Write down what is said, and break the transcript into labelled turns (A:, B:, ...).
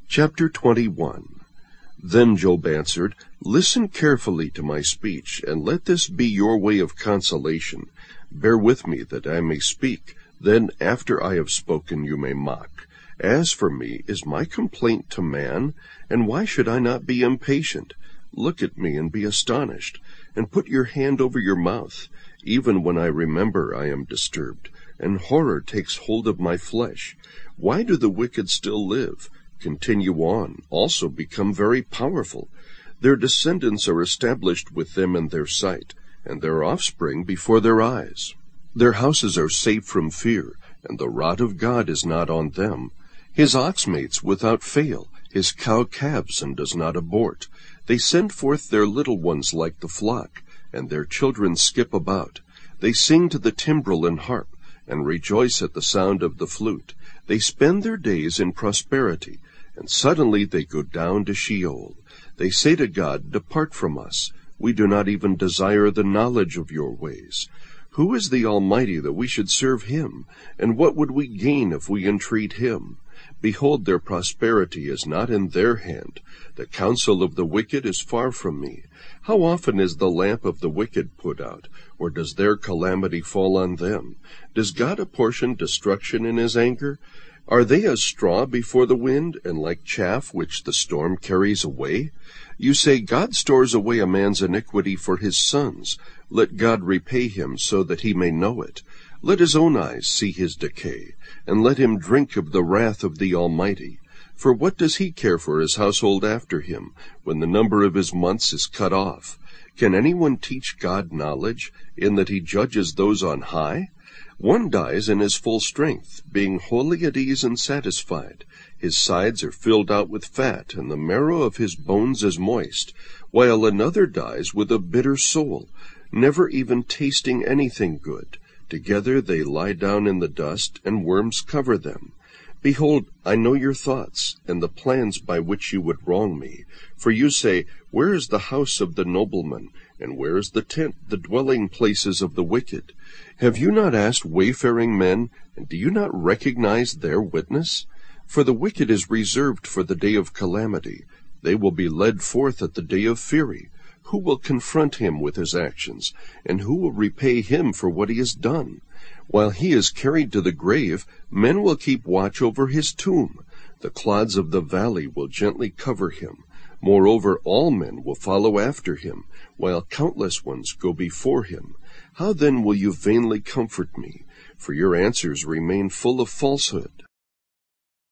A: Chapter 21. Then Job answered, Listen carefully to my speech, and let this be your way of consolation. Bear with me, that I may speak. Then after I have spoken you may mock. As for me, is my complaint to man? And why should I not be impatient? Look at me and be astonished, and put your hand over your mouth. Even when I remember I am disturbed, and horror takes hold of my flesh. Why do the wicked still live? Continue on, also become very powerful. Their descendants are established with them in their sight, and their offspring before their eyes. Their houses are safe from fear, and the rod of God is not on them. His ox mates without fail, his cow calves and does not abort. They send forth their little ones like the flock, and their children skip about. They sing to the timbrel and harp, and rejoice at the sound of the flute. They spend their days in prosperity, and suddenly they go down to Sheol. They say to God, Depart from us. We do not even desire the knowledge of your ways. Who is the Almighty that we should serve him? And what would we gain if we entreat him? Behold, their prosperity is not in their hand. The counsel of the wicked is far from me. How often is the lamp of the wicked put out, or does their calamity fall on them? Does God apportion destruction in his anger? Are they as straw before the wind, and like chaff which the storm carries away? You say, God stores away a man's iniquity for his sons. Let God repay him so that he may know it. Let his own eyes see his decay, and let him drink of the wrath of the Almighty. For what does he care for his household after him, when the number of his months is cut off? Can anyone teach God knowledge, in that he judges those on high? One dies in his full strength, being wholly at ease and satisfied. His sides are filled out with fat, and the marrow of his bones is moist, while another dies with a bitter soul, never even tasting anything good. Together they lie down in the dust, and worms cover them. Behold, I know your thoughts, and the plans by which you would wrong me. For you say, Where is the house of the nobleman? And where is the tent, the dwelling places of the wicked? Have you not asked wayfaring men, and do you not recognize their witness? For the wicked is reserved for the day of calamity. They will be led forth at the day of fury. Who will confront him with his actions, and who will repay him for what he has done? While he is carried to the grave, men will keep watch over his tomb. The clods of the valley will gently cover him. Moreover, all men will follow after him, while countless ones go before him. How then will you vainly comfort me? For your answers remain full of falsehood.